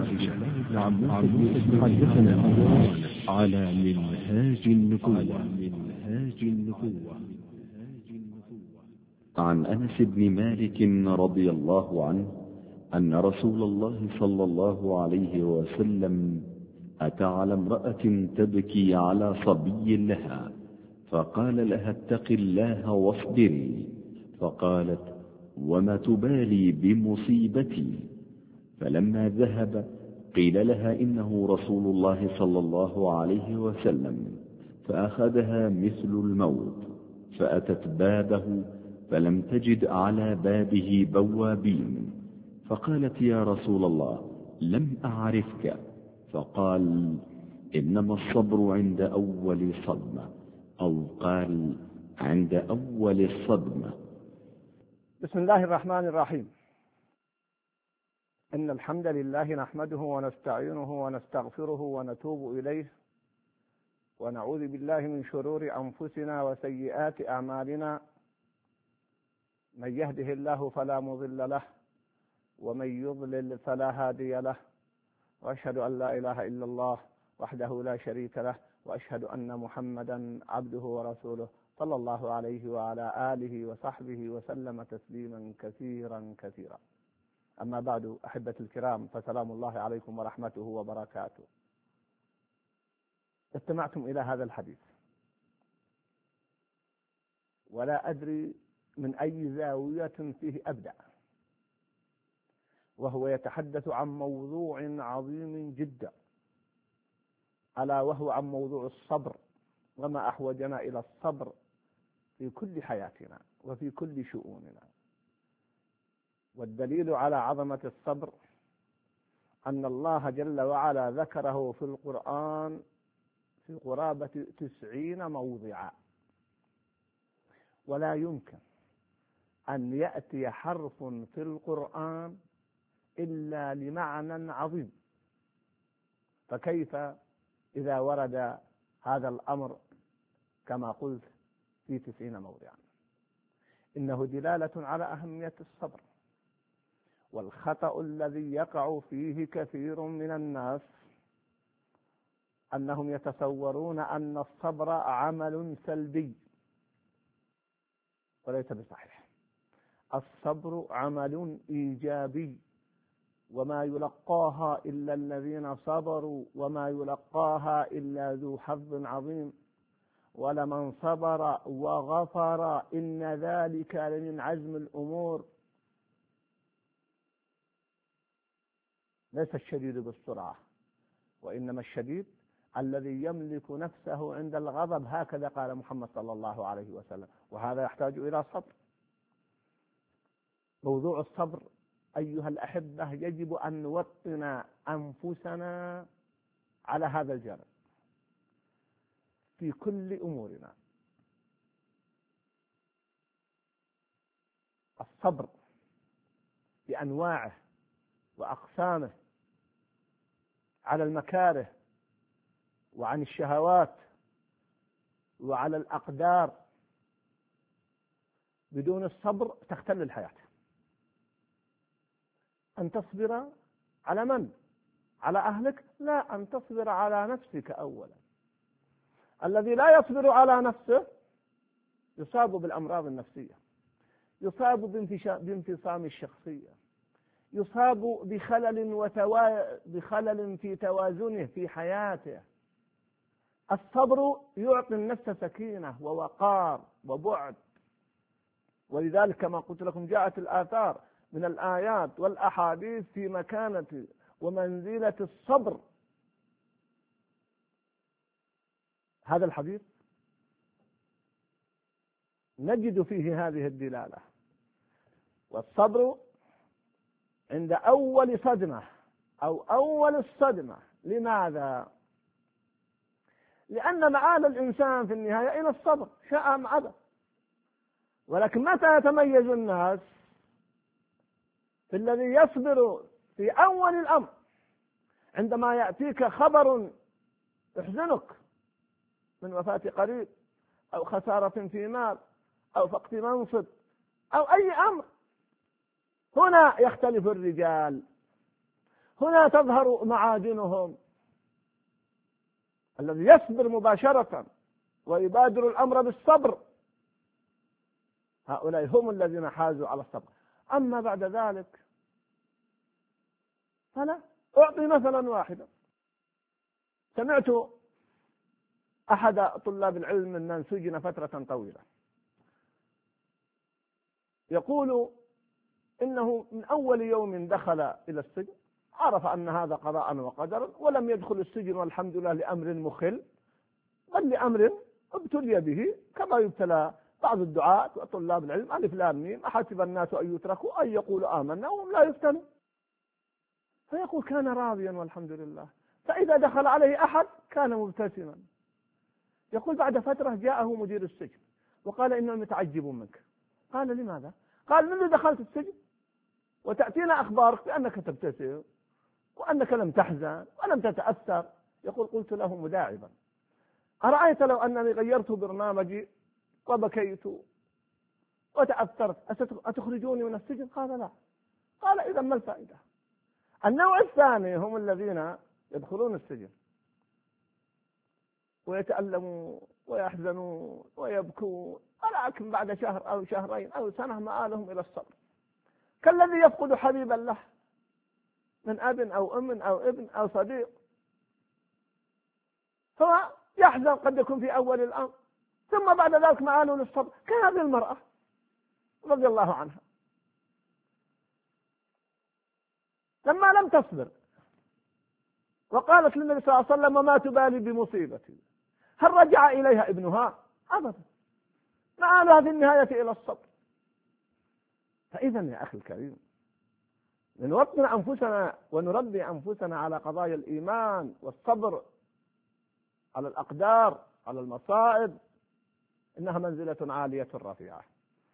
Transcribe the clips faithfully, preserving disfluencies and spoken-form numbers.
حدثنا على منهاج النبوة منهاج النبوة عن أنس بن مالك رضي الله عنه أن رسول الله صلى الله عليه وسلم أتى على امرأة تبكي على صبي لها، فقال لها اتق الله واصبري، فقالت وما تبالي بمصيبتي؟ فلما ذهب قيل لها إنه رسول الله صلى الله عليه وسلم، فأخذها مثل الموت، فأتت بابه فلم تجد على بابه بوابين، فقالت يا رسول الله لم أعرفك، فقال إنما الصبر عند أول صدمة، أو قال عند أول الصدمة. بسم الله الرحمن الرحيم. إن الحمد لله نحمده ونستعينه ونستغفره ونتوب إليه، ونعوذ بالله من شرور أنفسنا وسيئات أعمالنا، من يهده الله فلا مضل له ومن يضلل فلا هادي له، وأشهد أن لا إله إلا الله وحده لا شريك له، وأشهد أن محمدا عبده ورسوله صلى الله عليه وعلى آله وصحبه وسلم تسليما كثيرا كثيرا. أما بعد، أحبة الكرام، فسلام الله عليكم ورحمته وبركاته. استمعتم إلى هذا الحديث ولا أدري من أي زاوية فيه أبدأ، وهو يتحدث عن موضوع عظيم جدا، ألا وهو عن موضوع الصبر، وما أحوجنا إلى الصبر في كل حياتنا وفي كل شؤوننا. والدليل على عظمة الصبر أن الله جل وعلا ذكره في القرآن في قرابة تسعين موضعا، ولا يمكن أن يأتي حرف في القرآن إلا لمعنى عظيم، فكيف إذا ورد هذا الأمر كما قلت في تسعين موضعا؟ إنه دلالة على أهمية الصبر. والخطأ الذي يقع فيه كثير من الناس أنهم يتصورون أن الصبر عمل سلبي، وليس بصحيح. الصبر عمل إيجابي، وما يلقاها إلا الذين صبروا، وما يلقاها إلا ذو حظ عظيم. ولمن صبر وغفر إن ذلك لمن عزم الأمور. ليس الشديد بالسرعة، وإنما الشديد الذي يملك نفسه عند الغضب، هكذا قال محمد صلى الله عليه وسلم، وهذا يحتاج إلى صبر. موضوع الصبر أيها الأحبة يجب أن نوطن أنفسنا على هذا الجانب في كل أمورنا. الصبر بأنواعه وأقسامه على المكاره وعن الشهوات وعلى الأقدار. بدون الصبر تختل الحياة. أن تصبر على من؟ على أهلك؟ لا، أن تصبر على نفسك أولا. الذي لا يصبر على نفسه يصاب بالأمراض النفسية، يصاب بانفصام الشخصية، يصاب بخلل وتوا... بخلل في توازنه في حياته. الصبر يعطي النفس سكينة ووقار وبعد. ولذلك كما قلت لكم جاءت الآثار من الآيات والأحاديث في مكانة ومنزلة الصبر. هذا الحديث نجد فيه هذه الدلالة. والصبر عند أول صدمة أو أول الصدمة. لماذا؟ لأن معال الإنسان في النهاية إلى الصبر، شاء أم أبى. ولكن متى يتميز الناس؟ في الذي يصبر في أول الأمر، عندما يأتيك خبر يحزنك من وفاة قريب أو خسارة في مال أو فقد منصب أو أي أمر. هنا يختلف الرجال، هنا تظهر معادنهم. الذي يصبر مباشرة ويبادر الأمر بالصبر هؤلاء هم الذين حازوا على الصبر. أما بعد ذلك فلا. أعطي مثلا واحدا. سمعت أحد طلاب العلم من سجن فترة طويلة يقول إنه من أول يوم دخل إلى السجن عرف أن هذا قضاء وقدر، ولم يدخل السجن والحمد لله لأمر مخل، بل لأمر ابتلي به، كما يبتلى بعض الدعاة وطلاب العلم. ألف لام ميم، أحسب الناس أن يتركوا أن يقولوا آمنا وهم لا يفتنوا. فيقول كان راضيا والحمد لله، فإذا دخل عليه أحد كان مبتسما. يقول بعد فترة جاءه مدير السجن وقال إنهم متعجبون منك. قال لماذا؟ قال منذ دخلت السجن وتأتينا أخبارك بأنك تبتسم وأنك لم تحزن ولم تتأثر. يقول قلت له مداعبا أرأيت لو أنني غيرت برنامجي وبكيت وتأثرت أتخرجوني من السجن؟ قال لا. قال إذا ما الفائدة؟ النوع الثاني هم الذين يدخلون السجن ويتألمون ويحزنون ويبكون، ولكن بعد شهر أو شهرين أو سنة مآلهم إلى الصبر، كالذي يفقد حبيبا له من أب أو أم أو ابن أو صديق، فيحزن قد يكون في أول الأمر ثم بعد ذلك مآله للصبر. كهذه المرأة رضي الله عنها لما لم تصبر وقالت للنبي صلى الله عليه وسلم وما تبالي بمصيبتي، هل رجع إليها ابنها؟ أبدا، مآلها في النهاية إلى الصبر. فإذا يا أخي الكريم نوطن أنفسنا ونربي أنفسنا على قضايا الإيمان والصبر على الأقدار على المصائب، إنها منزلة عالية رفيعة.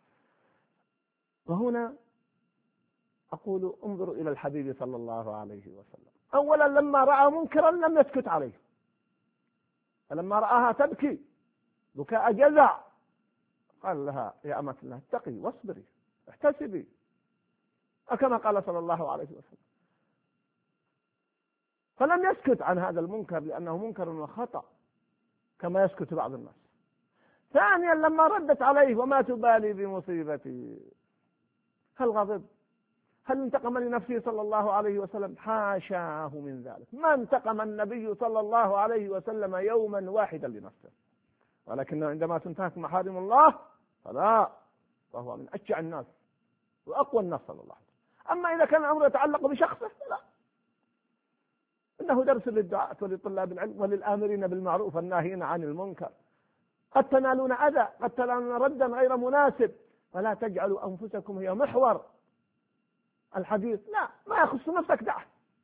وهنا أقول انظروا إلى الحبيب صلى الله عليه وسلم. أولا لما رأى منكرا لم يسكت عليه، فلما رآها تبكي بكاء جزع قال لها يا أمة الله اتقي واصبري احتسبي، كما قال صلى الله عليه وسلم. فلم يسكت عن هذا المنكر لأنه منكر وخطأ كما يسكت بعض الناس. ثانيا لما ردت عليه وما تبالي بمصيبتي، هل غضب؟ هل انتقم لنفسه صلى الله عليه وسلم؟ حاشاه من ذلك، ما انتقم النبي صلى الله عليه وسلم يوما واحدا لنفسه، ولكنه عندما تنتهك محارم الله فلا، وهو من أشجع الناس وأقوى الناس صلى الله عليه وسلم. أما إذا كان الأمر يتعلق بشخصه فلا، إنه درس للدعاة ولطلاب العلم وللآمرين بالمعروف والناهين عن المنكر. قد تنالون أذى، قد تنالون ردا غير مناسب، فلا تجعلوا أنفسكم هي محور الحديث، لا، ما يخص نفسك دعه.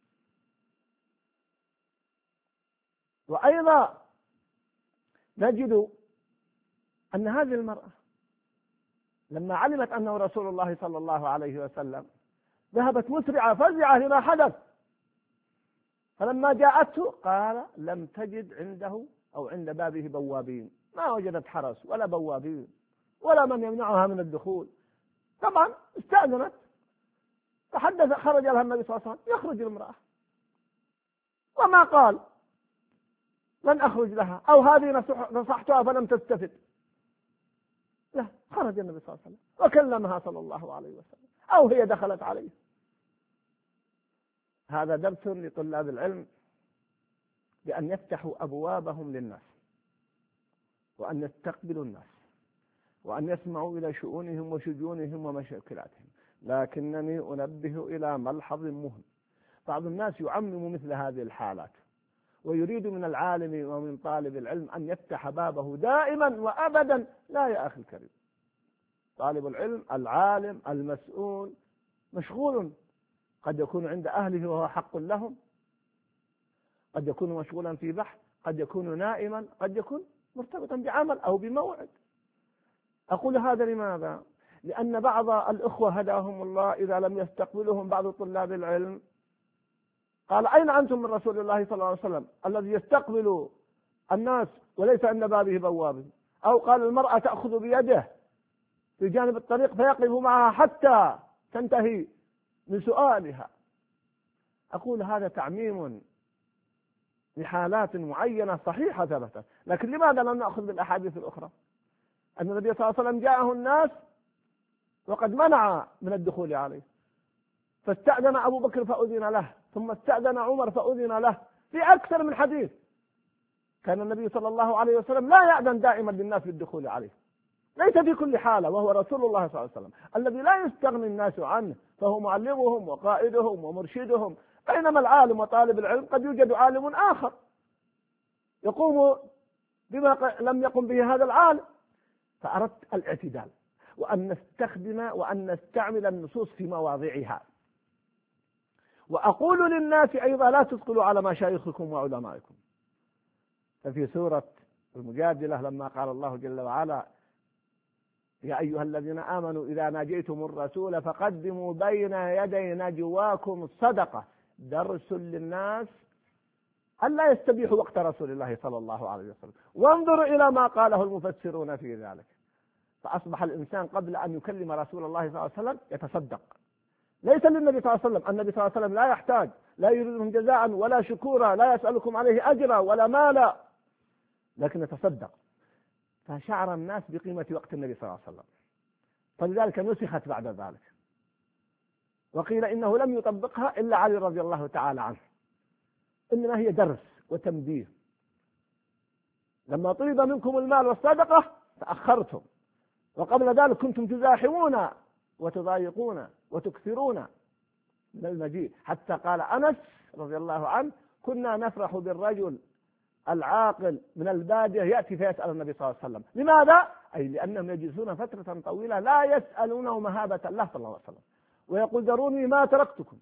وأيضا نجد أن هذه المرأة لما علمت أنه رسول الله صلى الله عليه وسلم ذهبت مسرعة فزعة لما حدث، فلما جاءته قال لم تجد عنده أو عند بابه بوابين، ما وجدت حرس ولا بوابين ولا من يمنعها من الدخول. طبعا استأذنت، تحدث، خرج لها النبي صلى الله عليه وسلم يخرج المرأة، وما قال لن أخرج لها أو هذه نصحتها فلم تستفد، لا، خرج النبي صلى الله عليه وسلم وكلمها صلى الله عليه وسلم أو هي دخلت عليه. هذا درس لطلاب العلم بأن يفتحوا أبوابهم للناس وأن يستقبلوا الناس وأن يسمعوا إلى شؤونهم وشجونهم ومشاكلاتهم. لكنني أنبه إلى ملحظ مهم، بعض الناس يعمم مثل هذه الحالات ويريد من العالم ومن طالب العلم أن يفتح بابه دائما وأبدا. لا يا أخي الكريم، طالب العلم العالم المسؤول مشغول، قد يكون عند أهله وهو حق لهم، قد يكون مشغولا في بحث، قد يكون نائما، قد يكون مرتبطا بعمل أو بموعد. أقول هذا لماذا؟ لأن بعض الأخوة هداهم الله إذا لم يستقبلهم بعض طلاب العلم قال أين أنتم من رسول الله صلى الله عليه وسلم الذي يستقبل الناس وليس عند بابه بواب؟ أو قال المرأة تأخذ بيده في جانب الطريق فيقف معها حتى تنتهي من سؤالها. أقول هذا تعميم لحالات معينة صحيحة ثبتت، لكن لماذا لم نأخذ بالأحاديث الأخرى؟ أن النبي صلى الله عليه وسلم جاءه الناس وقد منع من الدخول عليه، فاستأذن أبو بكر فأذن له، ثم استأذن عمر فأذن له، في أكثر من حديث. كان النبي صلى الله عليه وسلم لا يأذن دائما للناس بالدخول عليه، ليس في كل حالة، وهو رسول الله صلى الله عليه وسلم الذي لا يستغني الناس عنه، فهو معلمهم وقائدهم ومرشدهم. بينما العالم وطالب العلم قد يوجد عالم آخر يقوم بما لم يقم به هذا العالم. فأردت الاعتدال، وأن نستخدم وأن نستعمل النصوص في مواضعها. وأقول للناس أيضا لا تثقلوا على مشايخكم وعلمائكم. ففي سورة المجادلة لما قال الله جل وعلا: يا أيها الذين آمنوا إذا ناجيتم الرسول فقدموا بين يدي نجواكم الصدقة، درس للناس ألا يستبيحوا وقت رسول الله صلى الله عليه وسلم. وانظروا إلى ما قاله المفسرون في ذلك. فأصبح الإنسان قبل أن يكلم رسول الله صلى الله عليه وسلم يتصدق، ليس للنبي صلى الله عليه وسلم. النبي صلى الله عليه وسلم لا يحتاج، لا يريد منهم جزاء ولا شكورا، لا يسألكم عليه أجرا ولا مالا، لكن يتصدق. فشعر الناس بقيمة وقت النبي صلى الله عليه وسلم، فلذلك نسخت بعد ذلك، وقيل إنه لم يطبقها إلا علي رضي الله تعالى عنه، إنما هي درس وتنبيه. لما طلب منكم المال والصدقة تأخرتم، وقبل ذلك كنتم تزاحمون وتضايقون وتكثرون من المجيء، حتى قال أنس رضي الله عنه: كنا نفرح بالرجل العاقل من البادية يأتي فيسأل النبي صلى الله عليه وسلم. لماذا؟ أي لأنهم يجلسون فترة طويلة لا يسألونه مهابة الله صلى الله عليه وسلم، ويقول: ذروني ما تركتكم.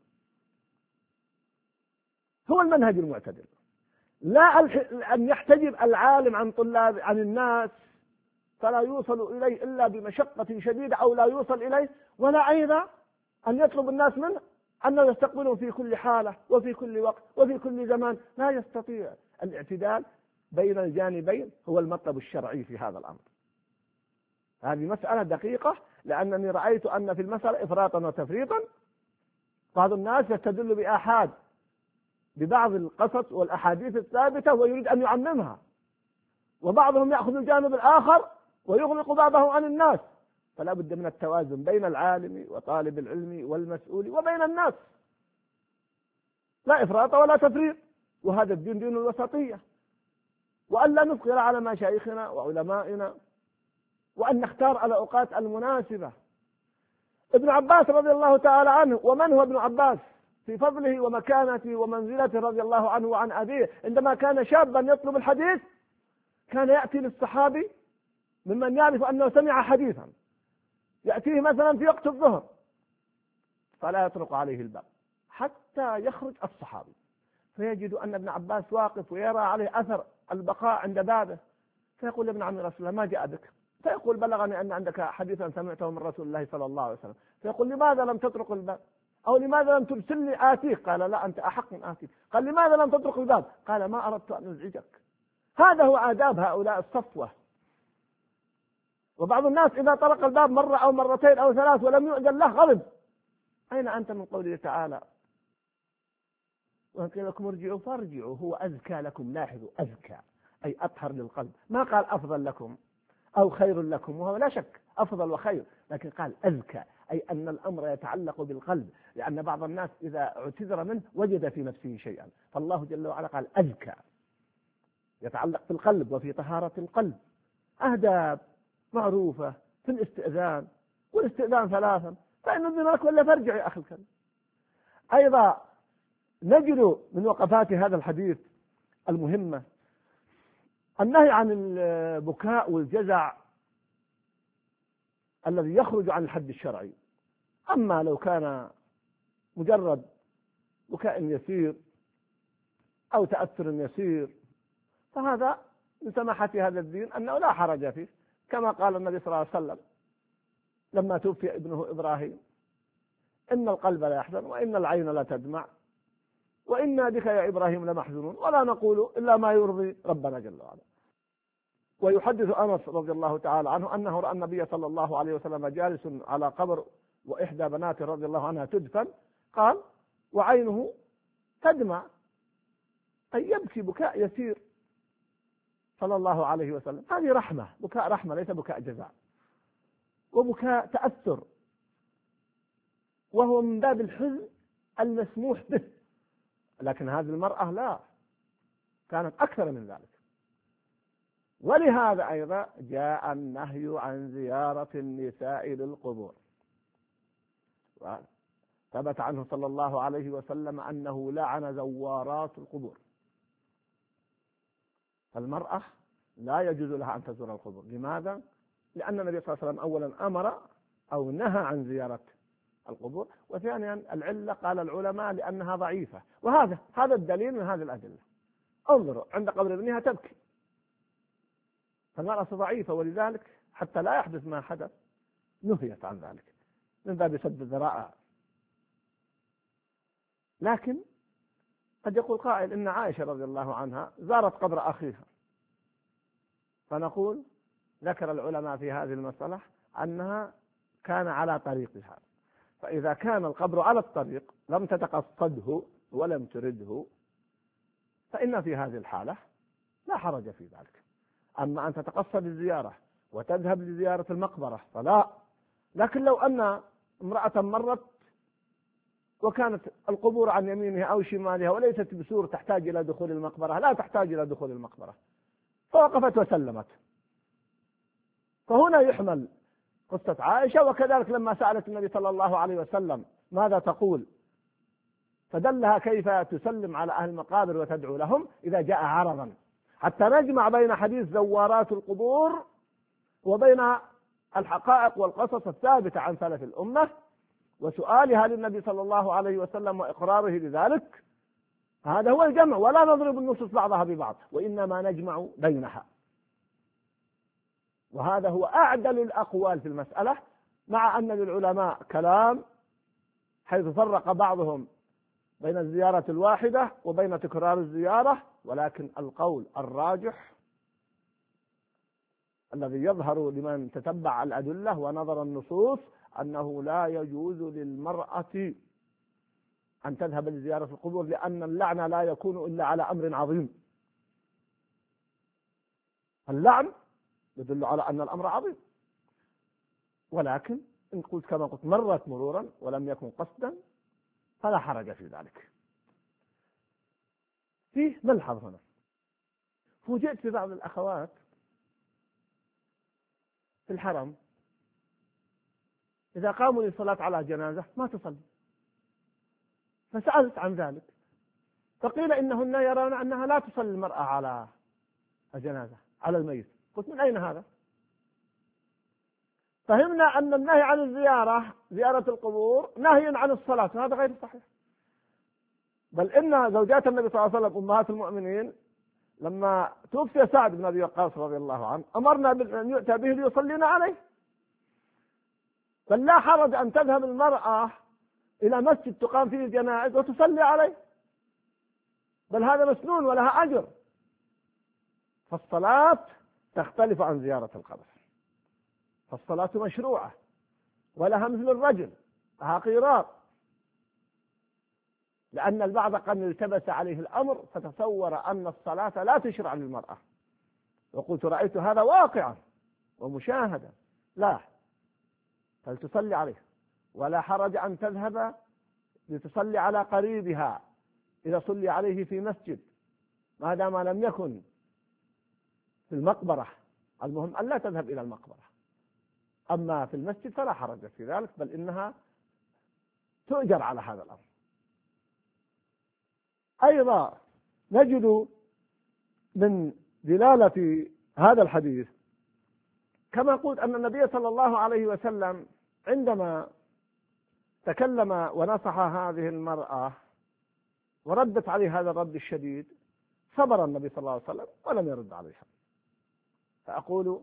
هو المنهج المعتدل، لا أن يحتجب العالم عن طلاب عن الناس فلا يوصل إليه إلا بمشقة شديدة أو لا يوصل إليه، ولا أيضا أن يطلب الناس منه أنه يستقبله في كل حالة وفي كل وقت وفي كل زمان. لا يستطيع. الاعتدال بين الجانبين هو المطلب الشرعي في هذا الأمر. هذه مسألة دقيقة، لأنني رأيت أن في المسألة إفراطا وتفريطا. بعض الناس يستدل بآحاد ببعض القصص والأحاديث الثابتة ويريد أن يعممها، وبعضهم يأخذ الجانب الآخر ويغلق بعضه عن الناس. فلا بد من التوازن بين العالم وطالب العلم والمسؤول وبين الناس، لا إفراط ولا تفريط. وهذا الدين دين الوسطية، وأن لا نفقر على مشايخنا وعلمائنا، وأن نختار الأوقات المناسبة. ابن عباس رضي الله تعالى عنه، ومن هو ابن عباس في فضله ومكانته ومنزلته رضي الله عنه وعن أبيه، عندما كان شابا يطلب الحديث كان يأتي للصحابي ممن يعرف أنه سمع حديثا، يأتيه مثلا في وقت الظهر فلا يطرق عليه الباب حتى يخرج الصحابي، فيجد أن ابن عباس واقف ويرى عليه أثر البقاء عند بابه، فيقول: ابن عم رسول الله ما جاء بك؟ فيقول: بلغني أن عندك حديثا سمعته من رسول الله صلى الله عليه وسلم. فيقول: لماذا لم تطرق الباب؟ أو لماذا لم ترسلني آتيك؟ قال: لا، أنت أحق من آتيك. قال: لماذا لم تطرق الباب؟ قال: ما أردت أن أزعجك. هذا هو آداب هؤلاء الصفوة. وبعض الناس إذا طرق الباب مرة أو مرتين أو ثلاث ولم يؤذن له غضب. أين أنت من قوله تعالى: وإن قيل لكم ارجعوا فارجعوا هو أزكى لكم؟ لاحظوا، أزكى أي أطهر للقلب، ما قال أفضل لكم أو خير لكم، وهو لا شك أفضل وخير، لكن قال أزكى أي أن الأمر يتعلق بالقلب، لأن بعض الناس إذا اعتذر منه وجد في نفسه شيئا، فالله جل وعلا قال أزكى، يتعلق في القلب وفي طهارة القلب. أهداب معروفة في الاستئذان، والاستئذان ثلاثا، فإن أذن لك ولا فارجع يا أخي الكريم. أيضا نجد من وقفات هذا الحديث المهمة النهي عن البكاء والجزع الذي يخرج عن الحد الشرعي. أما لو كان مجرد بكاء يسير أو تأثر يسير فهذا من سماحة هذا الدين أنه لا حرج فيه، كما قال النبي صلى الله عليه وسلم لما توفي ابنه إبراهيم: إن القلب لا يحزن وإن العين لا تدمع وإنا بك يا إبراهيم لمحزونون ولا نقول إلا ما يرضي ربنا جل وعلا. ويحدث أنس رضي الله تعالى عنه أنه رأى النبي صلى الله عليه وسلم جالس على قبر وإحدى بناته رضي الله عنها تدفن، قال: وعينه تدمع، أي يبكي بكاء يسير صلى الله عليه وسلم. هذه رحمة، بكاء رحمة ليس بكاء جزاء، وبكاء تأثر، وهو من باب الحزن المسموح به. لكن هذه المرأة لا، كانت أكثر من ذلك. ولهذا أيضا جاء النهي عن زيارة النساء للقبور، ثبت عنه صلى الله عليه وسلم أنه لعن زوارات القبور. فالمرأة لا يجوز لها أن تزور القبور. لماذا؟ لأن النبي صلى الله عليه وسلم أولا أمر أو نهى عن زيارة القبور، وثانيا العلة قال العلماء لأنها ضعيفة، وهذا هذا الدليل من هذه الأدلة. انظروا عند قبر ابنها تبكي، فالمرأة ضعيفة، ولذلك حتى لا يحدث ما حدث نهيت عن ذلك من باب سد الذرائع. لكن قد يقول قائل إن عائشة رضي الله عنها زارت قبر أخيها، فنقول ذكر العلماء في هذه المسألة أنها كان على طريقها، فإذا كان القبر على الطريق لم تتقصده ولم ترده فإن في هذه الحالة لا حرج في ذلك. أما أن تتقصد الزيارة وتذهب لزيارة المقبرة فلا. لكن لو أن امرأة مرت وكانت القبور عن يمينها أو شمالها وليست بسور تحتاج إلى دخول المقبرة، لا تحتاج إلى دخول المقبرة، فوقفت وسلمت، فهنا يحمل قصة عائشة. وكذلك لما سألت النبي صلى الله عليه وسلم ماذا تقول، فدلها كيف تسلم على أهل المقابر وتدعو لهم إذا جاء عرضا، حتى نجمع بين حديث زوارات القبور وبين الحقائق والقصص الثابتة عن سلف الأمة وسؤالها للنبي صلى الله عليه وسلم وإقراره بذلك. هذا هو الجمع، ولا نضرب النصوص بعضها ببعض، وإنما نجمع بينها. وهذا هو أعدل الأقوال في المسألة، مع أن للعلماء كلام حيث فرق بعضهم بين الزيارة الواحدة وبين تكرار الزيارة، ولكن القول الراجح الذي يظهر لمن تتبع الأدلة ونظر النصوص أنه لا يجوز للمرأة أن تذهب لزيارة القبور، لأن اللعن لا يكون إلا على أمر عظيم. اللعن يدل على أن الأمر عظيم، ولكن إن قلت كما قلت مرت مرورا ولم يكن قصدا فلا حرج في ذلك. فيه ملحظ هنا، فوجئت في بعض الأخوات في الحرم إذا قاموا للصلاة على جنازة ما تصلي، فسألت عن ذلك فقيل إنهن يرون أنها لا تصلي المرأة على الجنازة على الميت. قلت من أين هذا؟ فهمنا أن النهي عن الزيارة زيارة القبور نهي عن الصلاة، وهذا غير صحيح. بل إن زوجات النبي صلى الله عليه وسلم أمهات المؤمنين لما توفي سعد بن أبي وقاص رضي الله عنه أمرنا بأن يؤتى به ليصلينا عليه. بل لا حرج أن تذهب المرأة إلى مسجد تقام فيه الجنائز وتصلي عليه، بل هذا مسنون ولها أجر. فالصلاة تختلف عن زيارة القبر، فالصلاة مشروعة ولها مثل الرجل لها قيراط، لأن البعض قد التبس عليه الأمر فتصور أن الصلاة لا تشرع للمرأة، وقلت رأيت هذا واقعا ومشاهدا. لا، فلتصلي عليه، ولا حرج أن تذهب لتصلي على قريبها إذا صلي عليه في مسجد ما دام لم يكن في المقبرة. المهم أن لا تذهب إلى المقبرة، أما في المسجد فلا حرج في ذلك، بل إنها تؤجر على هذا الأمر. أيضا نجد من دلالة هذا الحديث كما قلت أن النبي صلى الله عليه وسلم عندما تكلم ونصح هذه المرأة وردت عليه هذا الرد الشديد صبر النبي صلى الله عليه وسلم ولم يرد عليها. فأقول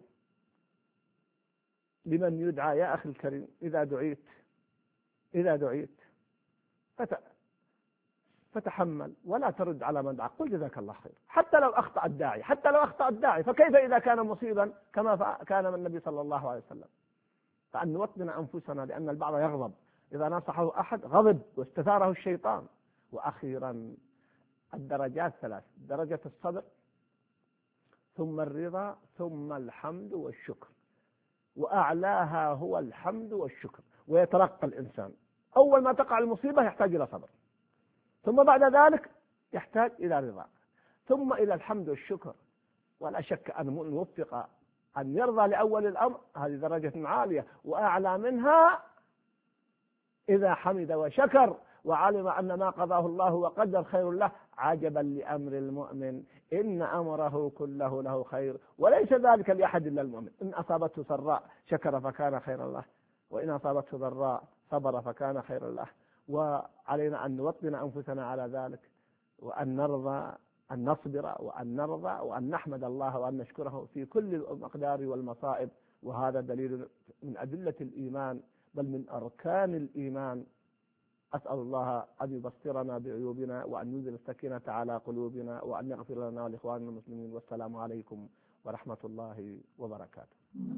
لمن يدعى يا أخي الكريم إذا دعيت إذا دعيت فتحمل ولا ترد على من دعاك، قل جزاك الله خير، حتى لو أخطأ الداعي حتى لو أخطأ الداعي فكيف إذا كان مصيبا كما كان من النبي صلى الله عليه وسلم. فأن نوطن أنفسنا، لأن البعض يغضب إذا نصحه أحد غضب واستثاره الشيطان. وأخيرا الدرجات ثلاث: درجة الصبر، ثم الرضا، ثم الحمد والشكر، وأعلاها هو الحمد والشكر. ويترقى الإنسان، أول ما تقع المصيبة يحتاج إلى صبر، ثم بعد ذلك يحتاج إلى رضا، ثم إلى الحمد والشكر. ولا شك أن نوفق أن يرضى لأول الأمر، هذه درجة عالية، وأعلى منها إذا حمد وشكر وعلم أن ما قضاه الله وقدر خير له. عجبا لأمر المؤمن إن أمره كله له خير وليس ذلك لأحد إلا المؤمن. إن أصابته سراء شكر فكان خيرا له، وإن أصابته ضراء صبر فكان خيرا له. وعلينا أن نوطن أنفسنا على ذلك، وأن نرضى، أن نصبر وأن نرضى وأن نحمد الله وأن نشكره في كل الأقدار والمصائب. وهذا دليل من أدلة الإيمان، بل من أركان الإيمان. أسأل الله أن يبصرنا بعيوبنا وأن ينزل السكينة على قلوبنا وأن يغفر لنا ولإخواننا المسلمين. والسلام عليكم ورحمة الله وبركاته.